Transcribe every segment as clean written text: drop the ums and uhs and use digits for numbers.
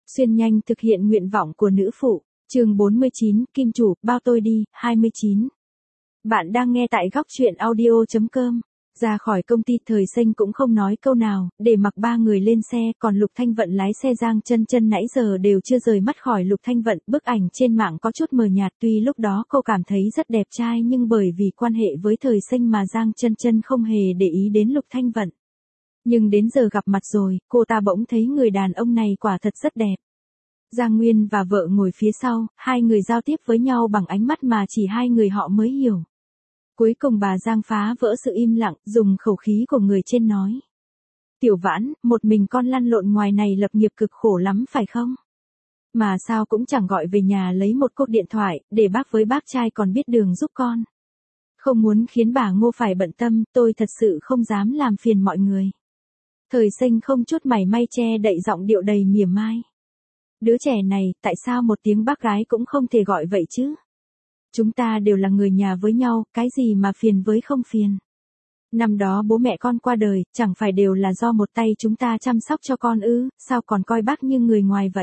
Xuyên nhanh thực hiện nguyện vọng của nữ phụ. Chương 49, Kim chủ, bao tôi đi, 29. Bạn đang nghe tại góc truyện audio.com. Ra khỏi công ty Thời Xanh cũng không nói câu nào, để mặc ba người lên xe, còn Lục Thanh Vận lái xe. Giang Chân Chân nãy giờ đều chưa rời mắt khỏi Lục Thanh Vận, bức ảnh trên mạng có chút mờ nhạt, tuy lúc đó cô cảm thấy rất đẹp trai nhưng bởi vì quan hệ với Thời Xanh mà Giang Chân Chân không hề để ý đến Lục Thanh Vận. Nhưng đến giờ gặp mặt rồi, cô ta bỗng thấy người đàn ông này quả thật rất đẹp. Giang Nguyên và vợ ngồi phía sau, hai người giao tiếp với nhau bằng ánh mắt mà chỉ hai người họ mới hiểu. Cuối cùng bà Giang phá vỡ sự im lặng, dùng khẩu khí của người trên nói. Tiểu Vãn, một mình con lăn lộn ngoài này lập nghiệp cực khổ lắm phải không? Mà sao cũng chẳng gọi về nhà lấy một cuộc điện thoại, để bác với bác trai còn biết đường giúp con. Không muốn khiến bà Ngô phải bận tâm, tôi thật sự không dám làm phiền mọi người. Thời Xanh không chút mảy may che đậy giọng điệu đầy mỉa mai. Đứa trẻ này, tại sao một tiếng bác gái cũng không thể gọi vậy chứ? Chúng ta đều là người nhà với nhau, cái gì mà phiền với không phiền. Năm đó bố mẹ con qua đời, chẳng phải đều là do một tay chúng ta chăm sóc cho con ư, sao còn coi bác như người ngoài vậy?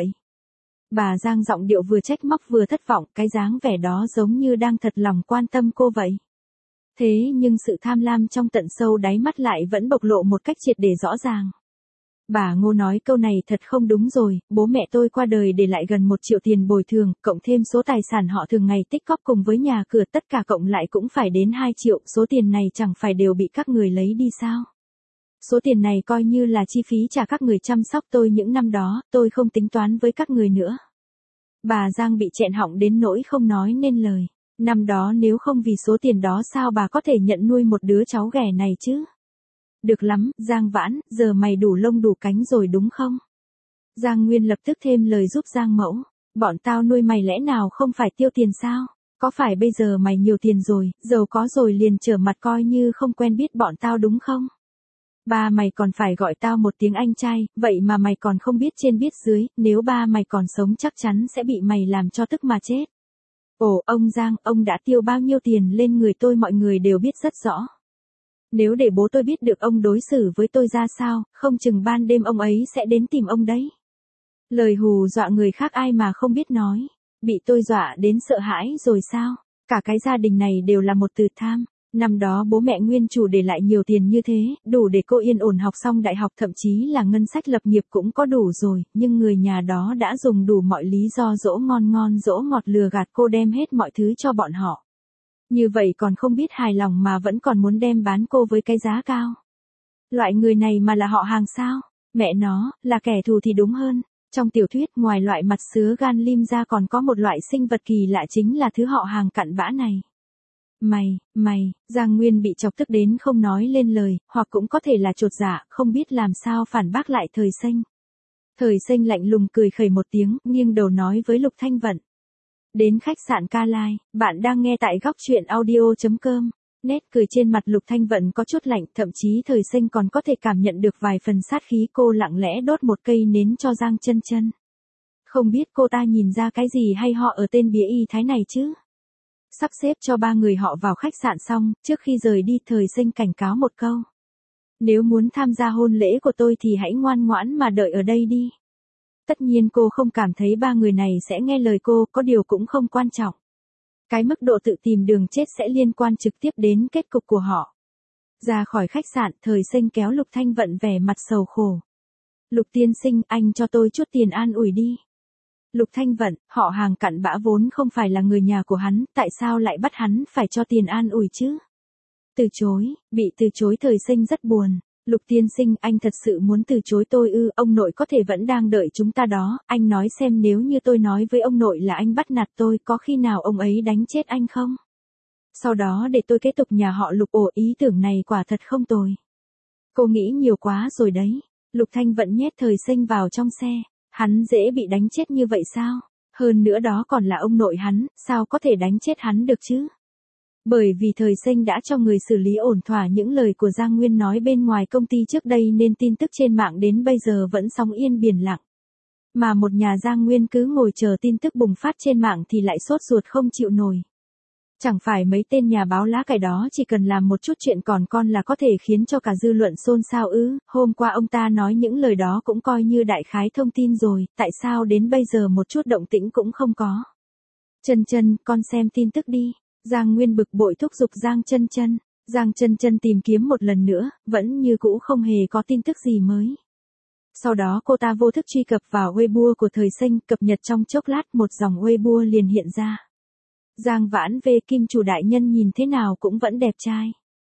Bà Giang giọng điệu vừa trách móc vừa thất vọng, cái dáng vẻ đó giống như đang thật lòng quan tâm cô vậy. Thế nhưng sự tham lam trong tận sâu đáy mắt lại vẫn bộc lộ một cách triệt để rõ ràng. Bà Ngô nói câu này thật không đúng rồi, bố mẹ tôi qua đời để lại gần 1 triệu tiền bồi thường, cộng thêm số tài sản họ thường ngày tích cóp cùng với nhà cửa, tất cả cộng lại cũng phải đến 2 triệu, số tiền này chẳng phải đều bị các người lấy đi sao? Số tiền này coi như là chi phí trả các người chăm sóc tôi những năm đó, tôi không tính toán với các người nữa. Bà Giang bị nghẹn họng đến nỗi không nói nên lời. Năm đó nếu không vì số tiền đó sao bà có thể nhận nuôi một đứa cháu ghẻ này chứ? Được lắm, Giang Vãn, giờ mày đủ lông đủ cánh rồi đúng không? Giang Nguyên lập tức thêm lời giúp Giang Mẫu. Bọn tao nuôi mày lẽ nào không phải tiêu tiền sao? Có phải bây giờ mày nhiều tiền rồi, giàu có rồi liền trở mặt coi như không quen biết bọn tao đúng không? Ba mày còn phải gọi tao một tiếng anh trai, vậy mà mày còn không biết trên biết dưới, nếu ba mày còn sống chắc chắn sẽ bị mày làm cho tức mà chết. Ồ, ông Giang, ông đã tiêu bao nhiêu tiền lên người tôi mọi người đều biết rất rõ. Nếu để bố tôi biết được ông đối xử với tôi ra sao, không chừng ban đêm ông ấy sẽ đến tìm ông đấy. Lời hù dọa người khác ai mà không biết nói. Bị tôi dọa đến sợ hãi rồi sao? Cả cái gia đình này đều là một từ tham. Năm đó bố mẹ nguyên chủ để lại nhiều tiền như thế, đủ để cô yên ổn học xong đại học, thậm chí là ngân sách lập nghiệp cũng có đủ rồi, nhưng người nhà đó đã dùng đủ mọi lý do dỗ ngon dỗ ngọt lừa gạt cô, đem hết mọi thứ cho bọn họ. Như vậy còn không biết hài lòng mà vẫn còn muốn đem bán cô với cái giá cao. Loại người này mà là họ hàng sao? Mẹ nó, là kẻ thù thì đúng hơn. Trong tiểu thuyết ngoài loại mặt sứa gan lim ra còn có một loại sinh vật kỳ lạ chính là thứ họ hàng cặn bã này. Mày, Giang Nguyên bị chọc tức đến không nói lên lời, hoặc cũng có thể là chột dạ, không biết làm sao phản bác lại Thời Xanh. Thời Xanh lạnh lùng cười khẩy một tiếng, nghiêng đầu nói với Lục Thanh Vận. Đến khách sạn Ca Lai, bạn đang nghe tại góc truyện audio.com. Nét cười trên mặt Lục Thanh Vận có chút lạnh, thậm chí Thời Xanh còn có thể cảm nhận được vài phần sát khí. Cô lặng lẽ đốt một cây nến cho Giang Chân Chân. Không biết cô ta nhìn ra cái gì hay họ ở tên bía y thái này chứ? Sắp xếp cho ba người họ vào khách sạn xong, trước khi rời đi Thời Xanh cảnh cáo một câu. Nếu muốn tham gia hôn lễ của tôi thì hãy ngoan ngoãn mà đợi ở đây đi. Tất nhiên cô không cảm thấy ba người này sẽ nghe lời cô, có điều cũng không quan trọng. Cái mức độ tự tìm đường chết sẽ liên quan trực tiếp đến kết cục của họ. Ra khỏi khách sạn, Thời Xanh kéo Lục Thanh Vận vẻ mặt sầu khổ. Lục tiên sinh, anh cho tôi chút tiền an ủi đi. Lục Thanh Vận, họ hàng cặn bã vốn không phải là người nhà của hắn, tại sao lại bắt hắn phải cho tiền an ủi chứ? Từ chối, bị từ chối Thời Xanh rất buồn. Lục tiên sinh, anh thật sự muốn từ chối tôi ư? Ông nội có thể vẫn đang đợi chúng ta đó, anh nói xem nếu như tôi nói với ông nội là anh bắt nạt tôi, có khi nào ông ấy đánh chết anh không? Sau đó để tôi kế tục nhà họ Lục. Ồ, ý tưởng này quả thật không tồi. Cô nghĩ nhiều quá rồi đấy. Lục Thanh Vận nhét Thời Xanh vào trong xe. Hắn dễ bị đánh chết như vậy sao? Hơn nữa đó còn là ông nội hắn, sao có thể đánh chết hắn được chứ? Bởi vì Thời Xanh đã cho người xử lý ổn thỏa những lời của Giang Nguyên nói bên ngoài công ty trước đây nên tin tức trên mạng đến bây giờ vẫn sóng yên biển lặng. Mà một nhà Giang Nguyên cứ ngồi chờ tin tức bùng phát trên mạng thì lại sốt ruột không chịu nổi. Chẳng phải mấy tên nhà báo lá cải đó chỉ cần làm một chút chuyện còn con là có thể khiến cho cả dư luận xôn xao ư? Hôm qua ông ta nói những lời đó cũng coi như đại khái thông tin rồi, tại sao đến bây giờ một chút động tĩnh cũng không có? Chân Chân, con xem tin tức đi. Giang Nguyên bực bội thúc giục Giang Chân Chân. Giang Chân Chân tìm kiếm một lần nữa, vẫn như cũ không hề có tin tức gì mới. Sau đó cô ta vô thức truy cập vào Weibo của Thời Xanh, cập nhật trong chốc lát một dòng Weibo liền hiện ra. Giang Vãn về Kim chủ đại nhân nhìn thế nào cũng vẫn đẹp trai.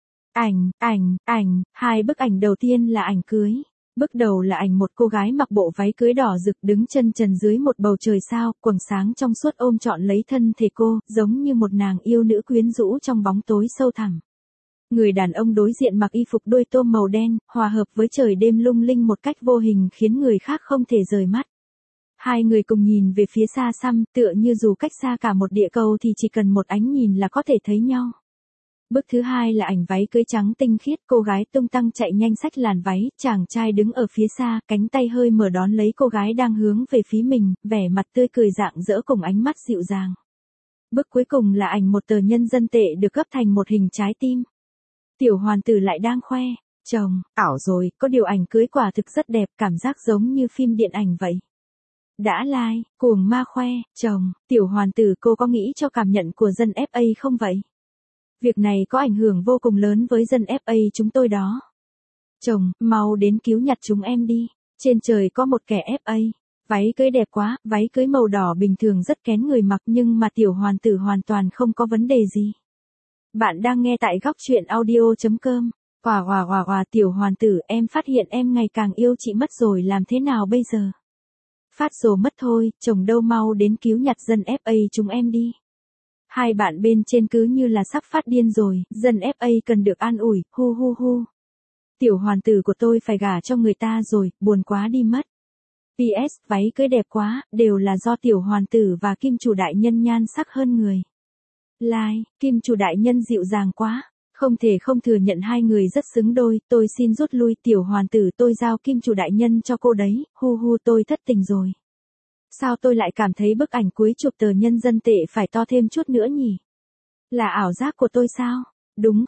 Hai bức ảnh đầu tiên là ảnh cưới. Bức đầu là ảnh một cô gái mặc bộ váy cưới đỏ rực đứng chân trần dưới một bầu trời sao, quầng sáng trong suốt ôm trọn lấy thân thể cô, giống như một nàng yêu nữ quyến rũ trong bóng tối sâu thẳm. Người đàn ông đối diện mặc y phục đôi tôm màu đen, hòa hợp với trời đêm lung linh một cách vô hình khiến người khác không thể rời mắt. Hai người cùng nhìn về phía xa xăm, tựa như dù cách xa cả một địa cầu thì chỉ cần một ánh nhìn là có thể thấy nhau. Bức thứ hai là ảnh váy cưới trắng tinh khiết, cô gái tung tăng chạy nhanh xách làn váy, chàng trai đứng ở phía xa, cánh tay hơi mở đón lấy cô gái đang hướng về phía mình, vẻ mặt tươi cười rạng rỡ cùng ánh mắt dịu dàng. Bức cuối cùng là ảnh một tờ nhân dân tệ được gấp thành một hình trái tim. Tiểu hoàn tử lại đang khoe, chồng, ảo rồi, có điều ảnh cưới quả thực rất đẹp, cảm giác giống như phim điện ảnh vậy. Đã like, cuồng ma khoe, chồng, tiểu hoàn tử cô có nghĩ cho cảm nhận của dân FA không vậy? Việc này có ảnh hưởng vô cùng lớn với dân FA chúng tôi đó. Chồng, mau đến cứu nhặt chúng em đi, trên trời có một kẻ FA. Váy cưới đẹp quá, váy cưới màu đỏ bình thường rất kén người mặc nhưng mà tiểu hoàn tử hoàn toàn không có vấn đề gì. Bạn đang nghe tại góc truyện audio.com. Hòa tiểu hoàn tử, em phát hiện em ngày càng yêu chị mất rồi, làm thế nào bây giờ? Phát rồ mất thôi, chồng đâu, mau đến cứu nhặt dân FA chúng em đi. Hai bạn bên trên cứ như là sắp phát điên rồi, dân FA cần được an ủi, hu. Tiểu hoàn tử của tôi phải gả cho người ta rồi, buồn quá đi mất. PS, váy cưới đẹp quá, đều là do tiểu hoàn tử và kim chủ đại nhân nhan sắc hơn người. Like, kim chủ đại nhân dịu dàng quá. Không thể không thừa nhận hai người rất xứng đôi, tôi xin rút lui, tiểu hoàn tử tôi giao kim chủ đại nhân cho cô đấy, hu tôi thất tình rồi. Sao tôi lại cảm thấy bức ảnh cuối chụp tờ nhân dân tệ phải to thêm chút nữa nhỉ? Là ảo giác của tôi sao? Đúng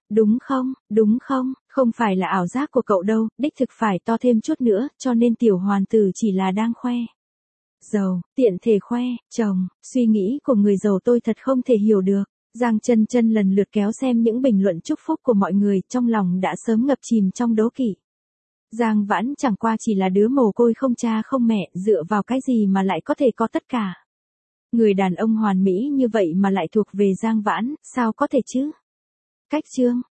không, không phải là ảo giác của cậu đâu, đích thực phải to thêm chút nữa, cho nên tiểu hoàn tử chỉ là đang khoe. Giàu, tiện thể khoe, chồng, suy nghĩ của người giàu tôi thật không thể hiểu được. Giang Chân Chân lần lượt kéo xem những bình luận chúc phúc của mọi người, trong lòng đã sớm ngập chìm trong đố kỵ. Giang Vãn chẳng qua chỉ là đứa mồ côi không cha không mẹ, dựa vào cái gì mà lại có thể có tất cả. Người đàn ông hoàn mỹ như vậy mà lại thuộc về Giang Vãn, sao có thể chứ? Cách chương